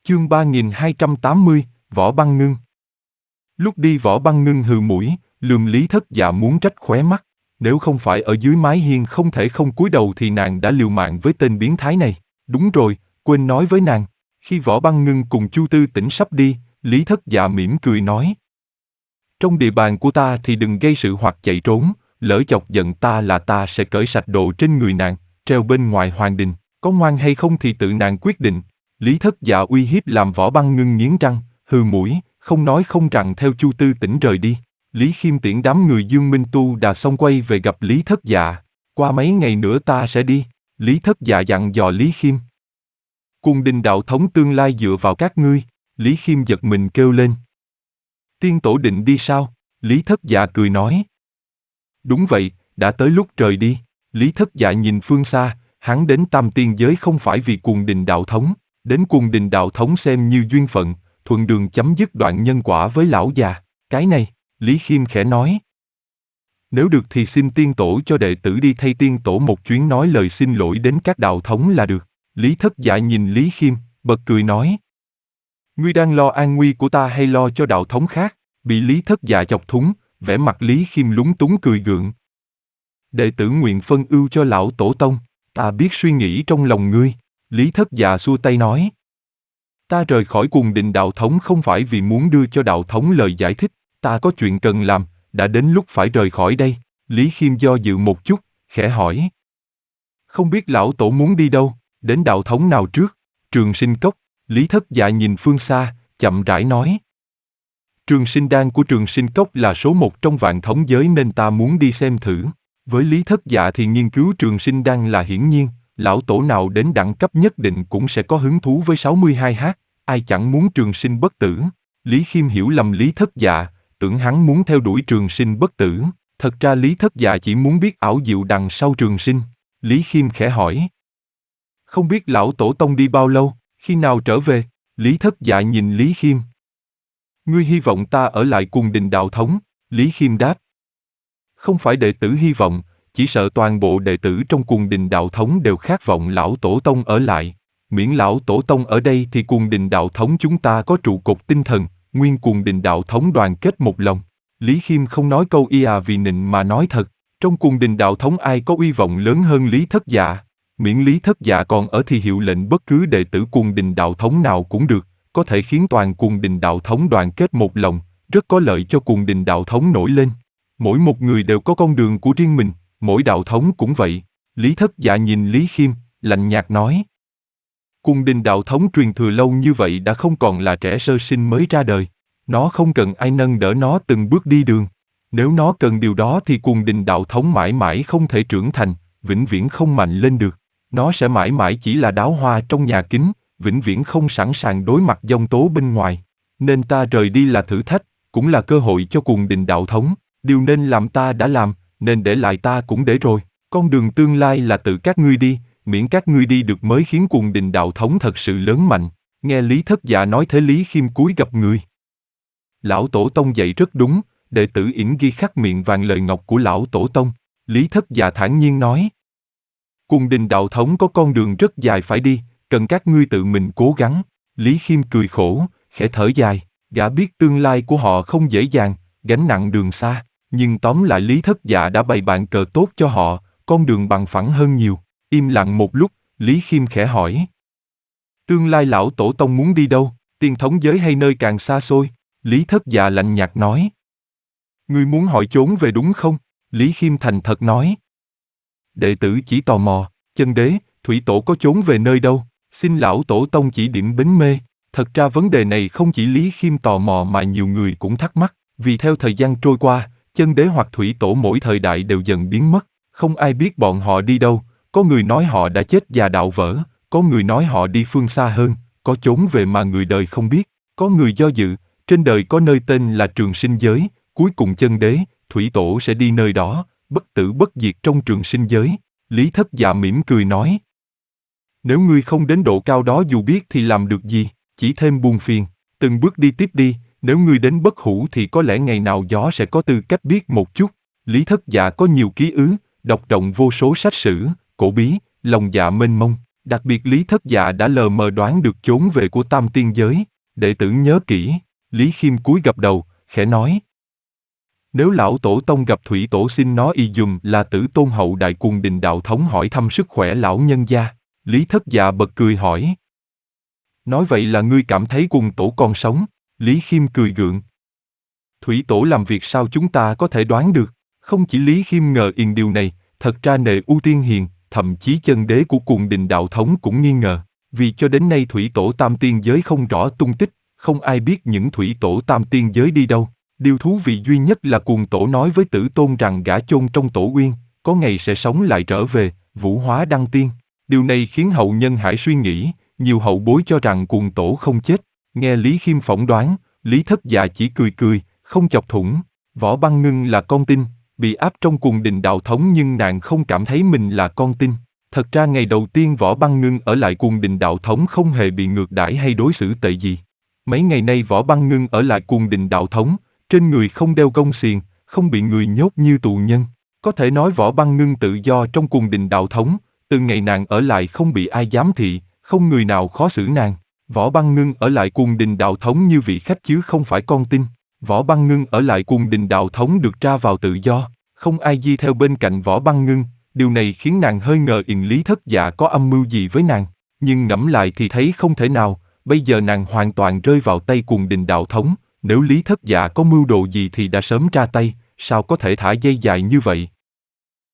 Chương 3280, Võ Băng Ngưng. Lúc đi Võ Băng Ngưng hừ mũi, lườm Lý Thất Dạ muốn trách khóe mắt. Nếu không phải ở dưới mái hiên không thể không cúi đầu thì nàng đã liều mạng với tên biến thái này. Đúng rồi, quên nói với nàng. Khi Võ Băng Ngưng cùng Chu Tư Tĩnh sắp đi, Lý Thất Dạ mỉm cười nói: trong địa bàn của ta thì đừng gây sự hoặc chạy trốn, lỡ chọc giận ta là ta sẽ cởi sạch đồ trên người nàng, treo bên ngoài hoàng đình, có ngoan hay không thì tự nàng quyết định. Lý Thất Dạ uy hiếp làm Võ Băng Ngưng nghiến răng, hừ mũi, không nói không rằng theo Chu Tư Tĩnh rời đi. Lý Khiêm tiễn đám người Dương Minh Tu Đà xong quay về gặp Lý Thất Dạ. Qua mấy ngày nữa ta sẽ đi. Lý Thất Dạ dặn dò Lý Khiêm. Cung đình đạo thống tương lai dựa vào các ngươi. Lý Khiêm giật mình kêu lên. Tiên tổ định đi sao? Lý Thất Dạ cười nói. Đúng vậy, đã tới lúc rời đi. Lý Thất Dạ nhìn phương xa, hắn đến Tam Tiên giới không phải vì Cuồng Đình đạo thống, đến Cuồng Đình đạo thống xem như duyên phận, thuận đường chấm dứt đoạn nhân quả với lão già. Cái này, Lý Khiêm khẽ nói. Nếu được thì xin tiên tổ cho đệ tử đi thay tiên tổ một chuyến nói lời xin lỗi đến các đạo thống là được. Lý Thất Dạ nhìn Lý Khiêm, bật cười nói. Ngươi đang lo an nguy của ta hay lo cho đạo thống khác? Bị Lý Thất Dạ chọc thúng, vẻ mặt Lý Khiêm lúng túng cười gượng. Đệ tử nguyện phân ưu cho lão tổ tông, ta biết suy nghĩ trong lòng ngươi. Lý Thất Dạ xua tay nói. Ta rời khỏi Cuồng Đình đạo thống không phải vì muốn đưa cho đạo thống lời giải thích, ta có chuyện cần làm, đã đến lúc phải rời khỏi đây. Lý Khiêm do dự một chút, khẽ hỏi. Không biết lão tổ muốn đi đâu, đến đạo thống nào trước? Trường Sinh Cốc. Lý Thất Dạ nhìn phương xa, chậm rãi nói. Trường Sinh Đan của Trường Sinh Cốc là số một trong vạn thống giới nên ta muốn đi xem thử. Với Lý Thất Dạ thì nghiên cứu Trường Sinh Đan là hiển nhiên, lão tổ nào đến đẳng cấp nhất định cũng sẽ có hứng thú với 62h, ai chẳng muốn trường sinh bất tử. Lý Khiêm hiểu lầm Lý Thất Dạ, tưởng hắn muốn theo đuổi trường sinh bất tử, thật ra Lý Thất Dạ chỉ muốn biết ảo diệu đằng sau trường sinh. Lý Khiêm khẽ hỏi. Không biết lão tổ tông đi bao lâu, khi nào trở về? Lý Thất Dạ nhìn Lý Khiêm. Ngươi hy vọng ta ở lại Cuồng Đình đạo thống? Lý Khiêm đáp. Không phải đệ tử hy vọng, chỉ sợ toàn bộ đệ tử trong Cuồng Đình đạo thống đều khát vọng lão tổ tông ở lại. Miễn lão tổ tông ở đây thì Cuồng Đình đạo thống chúng ta có trụ cột tinh thần, nguyên Cuồng Đình đạo thống đoàn kết một lòng. Lý Khiêm không nói câu vì nịnh mà nói thật, trong Cuồng Đình đạo thống ai có uy vọng lớn hơn Lý Thất Dạ. Miễn Lý Thất Dạ còn ở thì hiệu lệnh bất cứ đệ tử Cuồng Đình đạo thống nào cũng được, có thể khiến toàn Cuồng Đình đạo thống đoàn kết một lòng, rất có lợi cho Cuồng Đình đạo thống nổi lên. Mỗi một người đều có con đường của riêng mình, mỗi đạo thống cũng vậy. Lý Thất Dạ nhìn Lý Khiêm, lạnh nhạt nói. Cuồng Đình đạo thống truyền thừa lâu như vậy đã không còn là trẻ sơ sinh mới ra đời. Nó không cần ai nâng đỡ nó từng bước đi đường. Nếu nó cần điều đó thì Cuồng Đình đạo thống mãi mãi không thể trưởng thành, vĩnh viễn không mạnh lên được. Nó sẽ mãi mãi chỉ là đóa hoa trong nhà kính, vĩnh viễn không sẵn sàng đối mặt giông tố bên ngoài. Nên ta rời đi là thử thách, cũng là cơ hội cho Cuồng Đình đạo thống. Điều nên làm ta đã làm, nên để lại ta cũng để rồi. Con đường tương lai là tự các ngươi đi, miễn các ngươi đi được mới khiến Cuồng Đình đạo thống thật sự lớn mạnh. Nghe Lý Thất Dạ nói thế Lý Khiêm cúi gập người. Lão tổ tông dạy rất đúng, đệ tử yểm ghi khắc miệng vàng lời ngọc của lão tổ tông. Lý Thất Dạ thản nhiên nói. Cuồng Đình đạo thống có con đường rất dài phải đi, cần các ngươi tự mình cố gắng. Lý Khiêm cười khổ, khẽ thở dài, gã biết tương lai của họ không dễ dàng, gánh nặng đường xa, nhưng tóm lại Lý Thất Dạ đã bày bàn cờ tốt cho họ, con đường bằng phẳng hơn nhiều. Im lặng một lúc, Lý Khiêm khẽ hỏi. Tương lai lão tổ tông muốn đi đâu, tiên thống giới hay nơi càng xa xôi? Lý Thất Dạ lạnh nhạt nói. Ngươi muốn hỏi trốn về đúng không? Lý Khiêm thành thật nói. Đệ tử chỉ tò mò, chân đế, thủy tổ có trốn về nơi đâu? Xin lão tổ tông chỉ điểm bến mê. Thật ra vấn đề này không chỉ Lý Khiêm tò mò mà nhiều người cũng thắc mắc, vì theo thời gian trôi qua, chân đế hoặc thủy tổ mỗi thời đại đều dần biến mất, không ai biết bọn họ đi đâu. Có người nói họ đã chết và đạo vỡ, có người nói họ đi phương xa hơn, có trốn về mà người đời không biết, có người do dự, trên đời có nơi tên là Trường Sinh giới, cuối cùng chân đế, thủy tổ sẽ đi nơi đó, bất tử bất diệt trong Trường Sinh giới. Lý Thất Dạ mỉm cười nói. Nếu ngươi không đến độ cao đó dù biết thì làm được gì, chỉ thêm buồn phiền, từng bước đi tiếp đi, nếu ngươi đến bất hủ thì có lẽ ngày nào gió sẽ có tư cách biết một chút. Lý Thất Dạ có nhiều ký ức, đọc rộng vô số sách sử, cổ bí, lòng dạ mênh mông, Đặc biệt Lý Thất Dạ đã lờ mờ đoán được chốn về của Tam Tiên Giới, đệ tử nhớ kỹ. Lý Khiêm cúi gập đầu, khẽ nói. Nếu lão tổ tông gặp Thủy tổ xin nó y dùm là Tử Tôn hậu đại Cuồng Đình đạo thống hỏi thăm sức khỏe lão nhân gia. Lý Thất Dạ bật cười hỏi. Nói vậy là ngươi cảm thấy Cuồng tổ còn sống? Lý Khiêm cười gượng. Thủy tổ làm việc sao chúng ta có thể đoán được? Không chỉ Lý Khiêm ngờ yên điều này, thật ra Nệ U Tiên Hiền, thậm chí chân đế của Cuồng Đình đạo thống cũng nghi ngờ, vì cho đến nay Thủy tổ Tam Tiên Giới không rõ tung tích, không ai biết những Thủy tổ Tam Tiên Giới đi đâu. Điều thú vị duy nhất là Cuồng tổ nói với Tử Tôn rằng gã chôn trong tổ uyên, có ngày sẽ sống lại trở về, vũ hóa đăng tiên. Điều này khiến hậu nhân Hải suy nghĩ, nhiều hậu bối cho rằng Cuồng tổ không chết. Nghe Lý Khiêm phỏng đoán, Lý Thất Dạ chỉ cười cười, không chọc thủng. Võ Băng Ngưng là con tin, bị áp trong Cuồng Đình đạo thống nhưng nàng không cảm thấy mình là con tin. Thật ra ngày đầu tiên Võ Băng Ngưng ở lại Cuồng Đình đạo thống không hề bị ngược đãi hay đối xử tệ gì. Mấy ngày nay Võ Băng Ngưng ở lại Cuồng Đình đạo thống, trên người không đeo gông xiềng, không bị người nhốt như tù nhân. Có thể nói Võ Băng Ngưng tự do trong Cuồng Đình đạo thống, từ ngày nàng ở lại không bị ai giám thị, không người nào khó xử nàng. Võ Băng Ngưng ở lại Cuồng Đình đạo thống như vị khách chứ không phải con tin. Võ Băng Ngưng ở lại Cuồng Đình đạo thống được ra vào tự do, không ai đi theo bên cạnh Võ Băng Ngưng. Điều này khiến nàng hơi ngờ Lý Thất Dạ có âm mưu gì với nàng, nhưng ngẫm lại thì thấy không thể nào. Bây giờ nàng hoàn toàn rơi vào tay Cuồng Đình đạo thống, nếu Lý Thất Dạ có mưu đồ gì thì đã sớm ra tay, sao có thể thả dây dài như vậy.